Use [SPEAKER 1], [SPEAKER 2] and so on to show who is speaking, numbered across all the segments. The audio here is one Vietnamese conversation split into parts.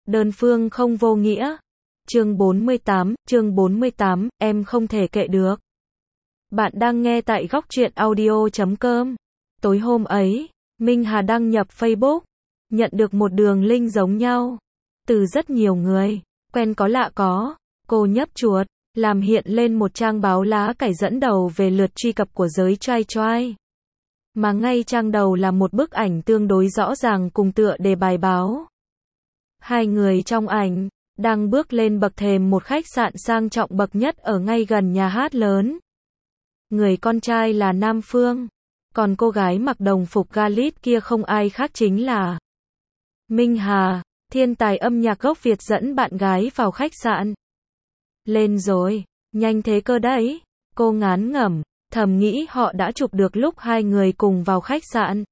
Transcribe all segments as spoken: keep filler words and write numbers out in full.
[SPEAKER 1] Đơn phương không vô nghĩa. Chương bốn mươi tám, chương bốn mươi tám, em không thể kệ được. Bạn đang nghe tại góc truyện audio chấm com. Tối hôm ấy, Minh Hà đăng nhập Facebook, nhận được một đường link giống nhau từ rất nhiều người, quen có lạ có. Cô nhấp chuột, làm hiện lên một trang báo lá cải dẫn đầu về lượt truy cập của giới trai trai. Mà ngay trang đầu là một bức ảnh tương đối rõ ràng cùng tựa đề bài báo. Hai người trong ảnh đang bước lên bậc thềm một khách sạn sang trọng bậc nhất ở ngay gần nhà hát lớn. Người con trai là Nam Phương, còn cô gái mặc đồng phục galit kia không ai khác chính là Minh Hà, thiên tài âm nhạc gốc Việt dẫn bạn gái vào khách sạn. Lên rồi, nhanh thế cơ đấy, cô ngán ngẩm, thầm nghĩ họ đã chụp được lúc hai người cùng vào khách sạn.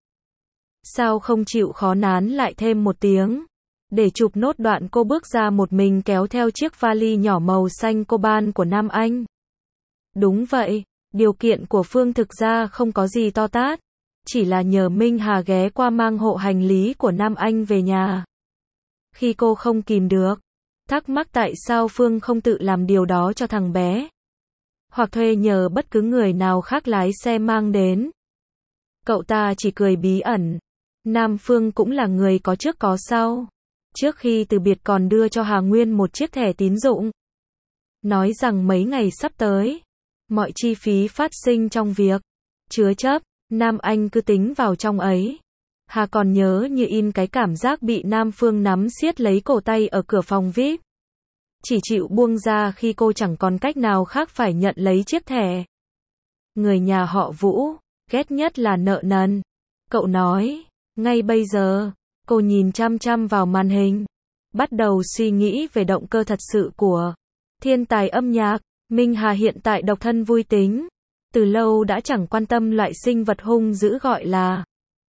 [SPEAKER 1] Sao không chịu khó nán lại thêm một tiếng, để chụp nốt đoạn cô bước ra một mình kéo theo chiếc vali nhỏ màu xanh coban của Nam Anh. Đúng vậy, điều kiện của Phương thực ra không có gì to tát, chỉ là nhờ Minh Hà ghé qua mang hộ hành lý của Nam Anh về nhà. Khi cô không kìm được, thắc mắc tại sao Phương không tự làm điều đó cho thằng bé, hoặc thuê nhờ bất cứ người nào khác lái xe mang đến. Cậu ta chỉ cười bí ẩn. Nam Phương cũng là người có trước có sau. Trước khi từ biệt còn đưa cho Hà Nguyên một chiếc thẻ tín dụng, nói rằng mấy ngày sắp tới, mọi chi phí phát sinh trong việc chứa chấp, Nam Anh cứ tính vào trong ấy. Hà còn nhớ như in cái cảm giác bị Nam Phương nắm siết lấy cổ tay ở cửa phòng vi ai pi. Chỉ chịu buông ra khi cô chẳng còn cách nào khác phải nhận lấy chiếc thẻ. Người nhà họ Vũ, ghét nhất là nợ nần. Cậu nói, ngay bây giờ, cô nhìn chăm chăm vào màn hình, bắt đầu suy nghĩ về động cơ thật sự của thiên tài âm nhạc. Minh Hà hiện tại độc thân vui tính, từ lâu đã chẳng quan tâm loại sinh vật hung dữ gọi là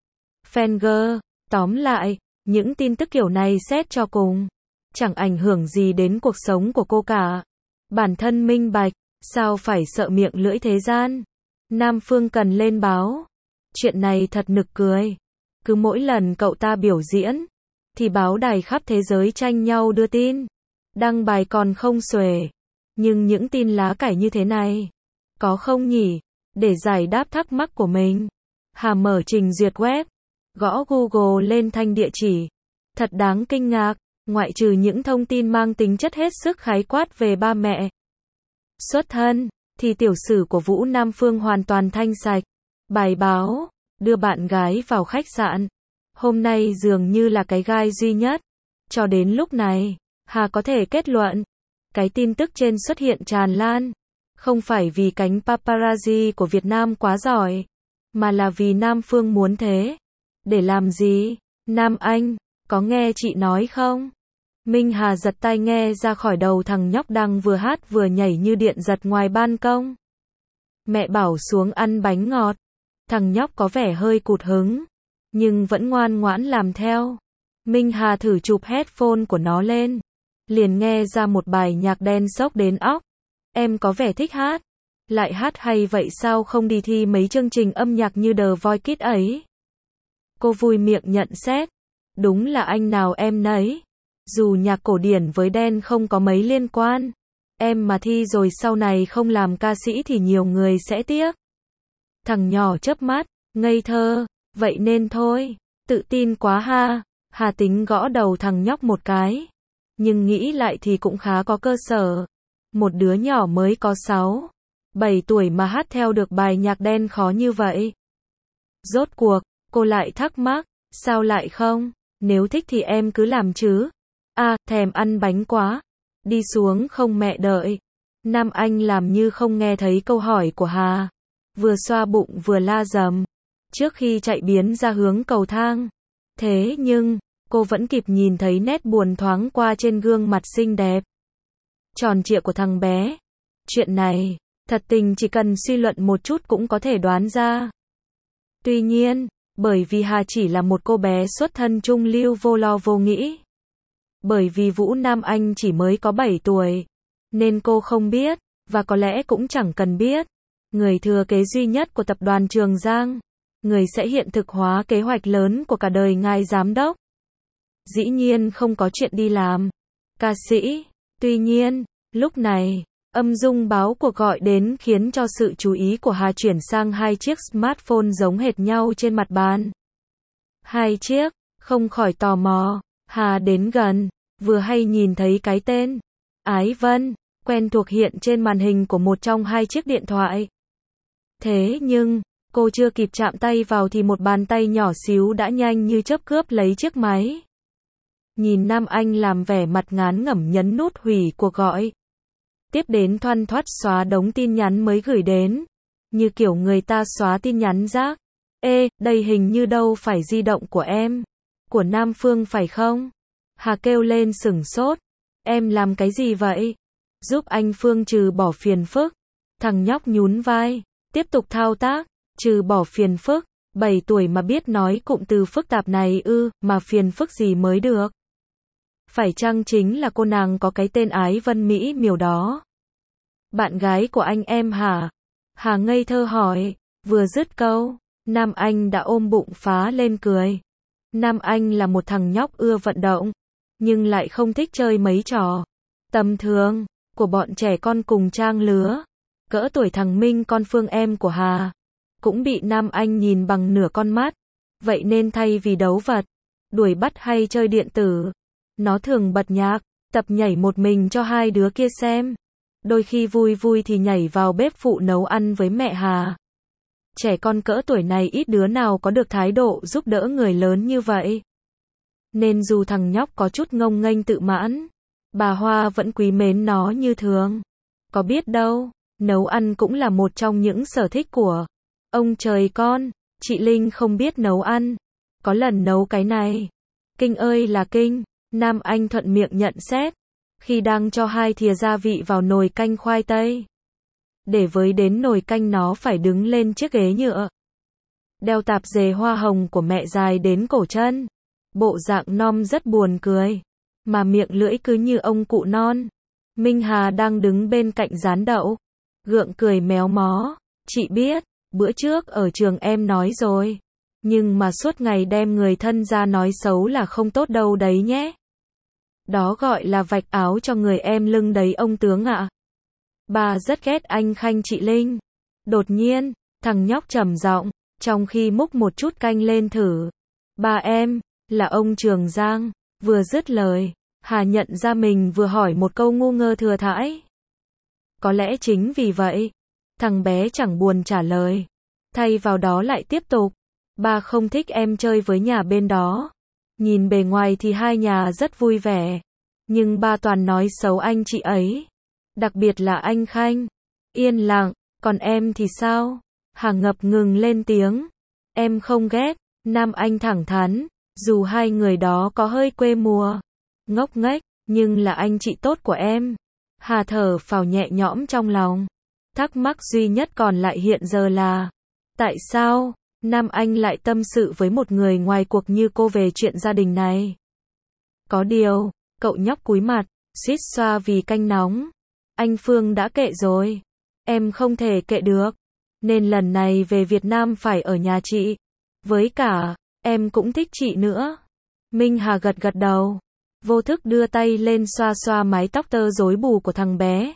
[SPEAKER 1] fangirl. Tóm lại, những tin tức kiểu này xét cho cùng chẳng ảnh hưởng gì đến cuộc sống của cô cả. Bản thân minh bạch, sao phải sợ miệng lưỡi thế gian. Nam Phương cần lên báo. Chuyện này thật nực cười. Cứ mỗi lần cậu ta biểu diễn, thì báo đài khắp thế giới tranh nhau đưa tin, đăng bài còn không xuể. Nhưng những tin lá cải như thế này, có không nhỉ? Để giải đáp thắc mắc của mình, Hà mở trình duyệt web, gõ Google lên thanh địa chỉ. Thật đáng kinh ngạc, ngoại trừ những thông tin mang tính chất hết sức khái quát về ba mẹ, xuất thân, thì tiểu sử của Vũ Nam Phương hoàn toàn thanh sạch. Bài báo, đưa bạn gái vào khách sạn, hôm nay dường như là cái gai duy nhất. Cho đến lúc này, Hà có thể kết luận, cái tin tức trên xuất hiện tràn lan, không phải vì cánh paparazzi của Việt Nam quá giỏi, mà là vì Nam Phương muốn thế. Để làm gì? Nam Anh, có nghe chị nói không? Minh Hà giật tai nghe ra khỏi đầu thằng nhóc đang vừa hát vừa nhảy như điện giật ngoài ban công. Mẹ bảo xuống ăn bánh ngọt. Thằng nhóc có vẻ hơi cụt hứng, nhưng vẫn ngoan ngoãn làm theo. Minh Hà thử chụp headphone của nó lên, liền nghe ra một bài nhạc đen sốc đến óc. Em có vẻ thích hát, lại hát hay vậy sao không đi thi mấy chương trình âm nhạc như The Voice Kids ấy? Cô vui miệng nhận xét, đúng là anh nào em nấy. Dù nhạc cổ điển với đen không có mấy liên quan, em mà thi rồi sau này không làm ca sĩ thì nhiều người sẽ tiếc. Thằng nhỏ chớp mắt, ngây thơ, vậy nên thôi, tự tin quá ha. Hà tính gõ đầu thằng nhóc một cái, nhưng nghĩ lại thì cũng khá có cơ sở. Một đứa nhỏ mới có sáu, bảy tuổi mà hát theo được bài nhạc đen khó như vậy. Rốt cuộc, cô lại thắc mắc, sao lại không? Nếu thích thì em cứ làm chứ. À, thèm ăn bánh quá. Đi xuống không mẹ đợi. Nam Anh làm như không nghe thấy câu hỏi của Hà, vừa xoa bụng vừa la dầm, trước khi chạy biến ra hướng cầu thang. Thế nhưng, cô vẫn kịp nhìn thấy nét buồn thoáng qua trên gương mặt xinh đẹp tròn trịa của thằng bé. Chuyện này, thật tình chỉ cần suy luận một chút cũng có thể đoán ra. Tuy nhiên, bởi vì Hà chỉ là một cô bé xuất thân trung lưu vô lo vô nghĩ, bởi vì Vũ Nam Anh chỉ mới có bảy tuổi, nên cô không biết, và có lẽ cũng chẳng cần biết, người thừa kế duy nhất của tập đoàn Trường Giang, người sẽ hiện thực hóa kế hoạch lớn của cả đời ngài giám đốc dĩ nhiên không có chuyện đi làm ca sĩ. Tuy nhiên, lúc này, âm dung báo cuộc gọi đến khiến cho sự chú ý của Hà chuyển sang hai chiếc smartphone giống hệt nhau trên mặt bàn. Hai chiếc, không khỏi tò mò, Hà đến gần, vừa hay nhìn thấy cái tên Ái Vân quen thuộc hiện trên màn hình của một trong hai chiếc điện thoại. Thế nhưng, cô chưa kịp chạm tay vào thì một bàn tay nhỏ xíu đã nhanh như chớp cướp lấy chiếc máy. Nhìn Nam Anh làm vẻ mặt ngán ngẩm nhấn nút hủy cuộc gọi. Tiếp đến thoăn thoắt xóa đống tin nhắn mới gửi đến. Như kiểu người ta xóa tin nhắn rác. Ê, đây hình như đâu phải di động của em. Của Nam Phương phải không? Hà kêu lên sửng sốt. Em làm cái gì vậy? Giúp anh Phương trừ bỏ phiền phức. Thằng nhóc nhún vai, tiếp tục thao tác. Trừ bỏ phiền phức, bảy tuổi mà biết nói cụm từ phức tạp này ư, mà phiền phức gì mới được. Phải chăng chính là cô nàng có cái tên Ái Vân Mỹ miều đó? Bạn gái của anh em hả? Hà ngây thơ hỏi, vừa dứt câu, Nam Anh đã ôm bụng phá lên cười. Nam Anh là một thằng nhóc ưa vận động, nhưng lại không thích chơi mấy trò tầm thường của bọn trẻ con cùng trang lứa. Cỡ tuổi thằng Minh con Phương em của Hà cũng bị Nam Anh nhìn bằng nửa con mắt. Vậy nên thay vì đấu vật, đuổi bắt hay chơi điện tử, nó thường bật nhạc, tập nhảy một mình cho hai đứa kia xem. Đôi khi vui vui thì nhảy vào bếp phụ nấu ăn với mẹ Hà. Trẻ con cỡ tuổi này ít đứa nào có được thái độ giúp đỡ người lớn như vậy. Nên dù thằng nhóc có chút ngông nghênh tự mãn, bà Hoa vẫn quý mến nó như thường. Có biết đâu, nấu ăn cũng là một trong những sở thích của ông trời con. Chị Linh không biết nấu ăn, có lần nấu cái này, kinh ơi là kinh. Nam Anh thuận miệng nhận xét, khi đang cho hai thìa gia vị vào nồi canh khoai tây. Để với đến nồi canh nó phải đứng lên chiếc ghế nhựa, đeo tạp dề hoa hồng của mẹ dài đến cổ chân. Bộ dạng non rất buồn cười, mà miệng lưỡi cứ như ông cụ non. Minh Hà đang đứng bên cạnh rán đậu, gượng cười méo mó. Chị biết, bữa trước ở trường em nói rồi, nhưng mà suốt ngày đem người thân ra nói xấu là không tốt đâu đấy nhé. Đó gọi là vạch áo cho người em lưng đấy ông tướng ạ. Bà rất ghét anh khanh chị Linh. Đột nhiên, thằng nhóc trầm giọng, trong khi múc một chút canh lên thử. Ba em, là ông Trường Giang. Vừa dứt lời, Hà nhận ra mình vừa hỏi một câu ngu ngơ thừa thãi. Có lẽ chính vì vậy, thằng bé chẳng buồn trả lời. Thay vào đó lại tiếp tục. Ba không thích em chơi với nhà bên đó. Nhìn bề ngoài thì hai nhà rất vui vẻ, nhưng ba toàn nói xấu anh chị ấy. Đặc biệt là anh Khanh. Yên lặng, còn em thì sao? Hà ngập ngừng lên tiếng. Em không ghét. Nam Anh thẳng thắn, dù hai người đó có hơi quê mùa, ngốc nghếch, nhưng là anh chị tốt của em. Hà thở phào nhẹ nhõm trong lòng. Thắc mắc duy nhất còn lại hiện giờ là, tại sao Nam Anh lại tâm sự với một người ngoài cuộc như cô về chuyện gia đình này? Có điều, cậu nhóc cúi mặt, suýt xoa vì canh nóng. Anh Phương đã kệ rồi. Em không thể kệ được. Nên lần này về Việt Nam phải ở nhà chị. Với cả, em cũng thích chị nữa. Minh Hà gật gật đầu, vô thức đưa tay lên xoa xoa mái tóc tơ rối bù của thằng bé.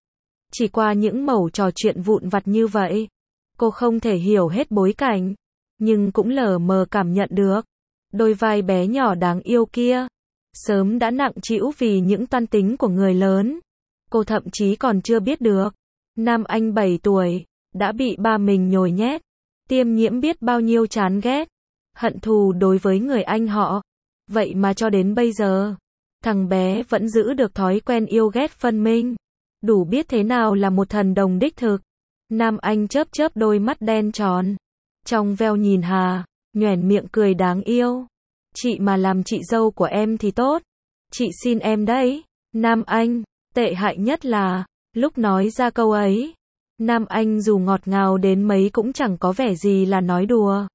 [SPEAKER 1] Chỉ qua những mẩu trò chuyện vụn vặt như vậy, cô không thể hiểu hết bối cảnh, nhưng cũng lờ mờ cảm nhận được. Đôi vai bé nhỏ đáng yêu kia, sớm đã nặng trĩu vì những toan tính của người lớn. Cô thậm chí còn chưa biết được, Nam Anh bảy tuổi, đã bị ba mình nhồi nhét, tiêm nhiễm biết bao nhiêu chán ghét, hận thù đối với người anh họ. Vậy mà cho đến bây giờ, thằng bé vẫn giữ được thói quen yêu ghét phân minh, đủ biết thế nào là một thần đồng đích thực. Nam Anh chớp chớp đôi mắt đen tròn, trong veo nhìn Hà, nhoẻn miệng cười đáng yêu. Chị mà làm chị dâu của em thì tốt. Chị xin em đấy. Nam Anh, tệ hại nhất là, lúc nói ra câu ấy, Nam Anh dù ngọt ngào đến mấy cũng chẳng có vẻ gì là nói đùa.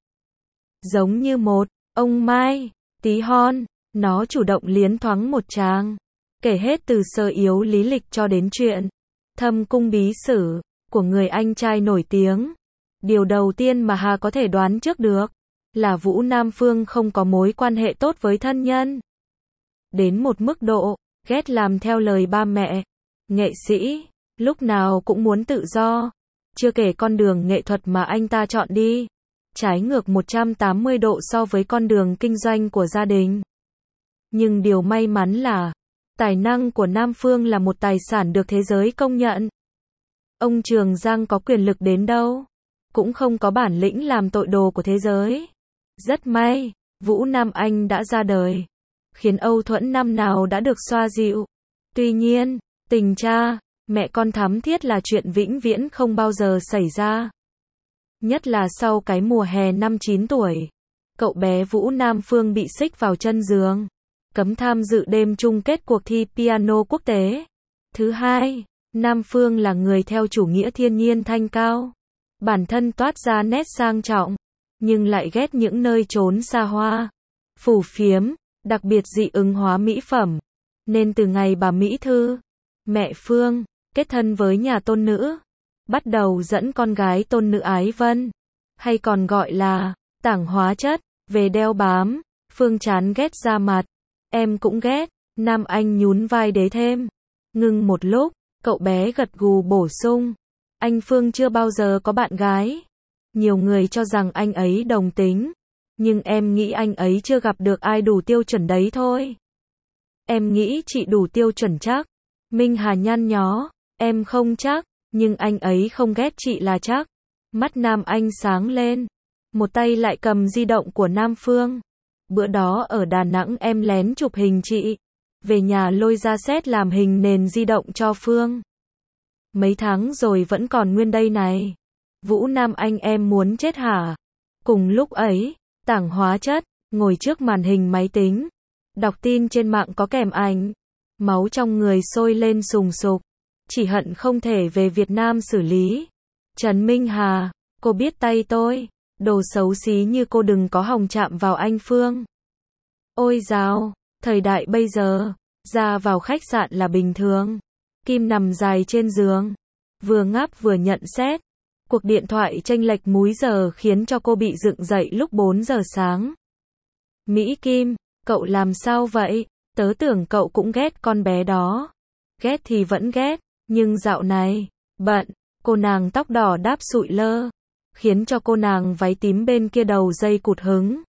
[SPEAKER 1] Giống như một ông Mai, tí hon, nó chủ động liến thoáng một tràng, kể hết từ sơ yếu lý lịch cho đến chuyện thâm cung bí sử của người anh trai nổi tiếng. Điều đầu tiên mà Hà có thể đoán trước được là Vũ Nam Phương không có mối quan hệ tốt với thân nhân. đến một mức độ, ghét làm theo lời ba mẹ. Nghệ sĩ, lúc nào cũng muốn tự do. Chưa kể con đường nghệ thuật mà anh ta chọn đi. Trái ngược một trăm tám mươi độ so với con đường kinh doanh của gia đình. Nhưng điều may mắn là, tài năng của Nam Phương là một tài sản được thế giới công nhận. Ông Trường Giang có quyền lực đến đâu, cũng không có bản lĩnh làm tội đồ của thế giới. Rất may, Vũ Nam Anh đã ra đời, khiến âu thuẫn năm nào đã được xoa dịu. Tuy nhiên, tình cha, mẹ con thắm thiết là chuyện vĩnh viễn không bao giờ xảy ra. Nhất là sau cái mùa hè năm chín tuổi, cậu bé Vũ Nam Phương bị xích vào chân giường, cấm tham dự đêm chung kết cuộc thi piano quốc tế. Thứ hai, Nam Phương là người theo chủ nghĩa thiên nhiên thanh cao, bản thân toát ra nét sang trọng, nhưng lại ghét những nơi trốn xa hoa, phù phiếm, đặc biệt dị ứng hóa mỹ phẩm. Nên từ ngày bà Mỹ Thư, mẹ Phương, kết thân với nhà tôn nữ, bắt đầu dẫn con gái tôn nữ Ái Vân, hay còn gọi là Tảng Hóa Chất, về đeo bám. Phương chán ghét ra mặt. Em cũng ghét. Nam Anh nhún vai đế thêm. Ngưng một lúc, cậu bé gật gù bổ sung. Anh Phương chưa bao giờ có bạn gái. Nhiều người cho rằng anh ấy đồng tính, nhưng em nghĩ anh ấy chưa gặp được ai đủ tiêu chuẩn đấy thôi. Em nghĩ chị đủ tiêu chuẩn chắc. Minh Hà nhăn nhó. Em không chắc, nhưng anh ấy không ghét chị là chắc. Mắt Nam Anh sáng lên. Một tay lại cầm di động của Nam Phương. Bữa đó ở Đà Nẵng em lén chụp hình chị, về nhà lôi ra xét làm hình nền di động cho Phương. Mấy tháng rồi vẫn còn nguyên đây này. Vũ Nam Anh em muốn chết hả? Cùng lúc ấy, Tảng Hóa Chất ngồi trước màn hình máy tính, đọc tin trên mạng có kèm ảnh. Máu trong người sôi lên sùng sục, chỉ hận không thể về Việt Nam xử lý. Trần Minh Hà, cô biết tay tôi, đồ xấu xí như cô đừng có hòng chạm vào anh Phương. Ôi dào, thời đại bây giờ, ra vào khách sạn là bình thường. Kim nằm dài trên giường, vừa ngáp vừa nhận xét. Cuộc điện thoại chênh lệch múi giờ khiến cho cô bị dựng dậy lúc bốn giờ sáng. Mỹ Kim, cậu làm sao vậy? Tớ tưởng cậu cũng ghét con bé đó. Ghét thì vẫn ghét, nhưng dạo này, bận. Cô nàng tóc đỏ đáp sụi lơ, khiến cho cô nàng váy tím bên kia đầu dây cụt hứng.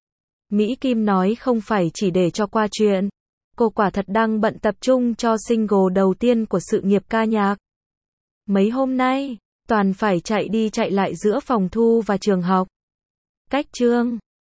[SPEAKER 1] Mỹ Kim nói không phải chỉ để cho qua chuyện. Cô quả thật đang bận tập trung cho single đầu tiên của sự nghiệp ca nhạc. Mấy hôm nay, toàn phải chạy đi chạy lại giữa phòng thu và trường học. Cách chương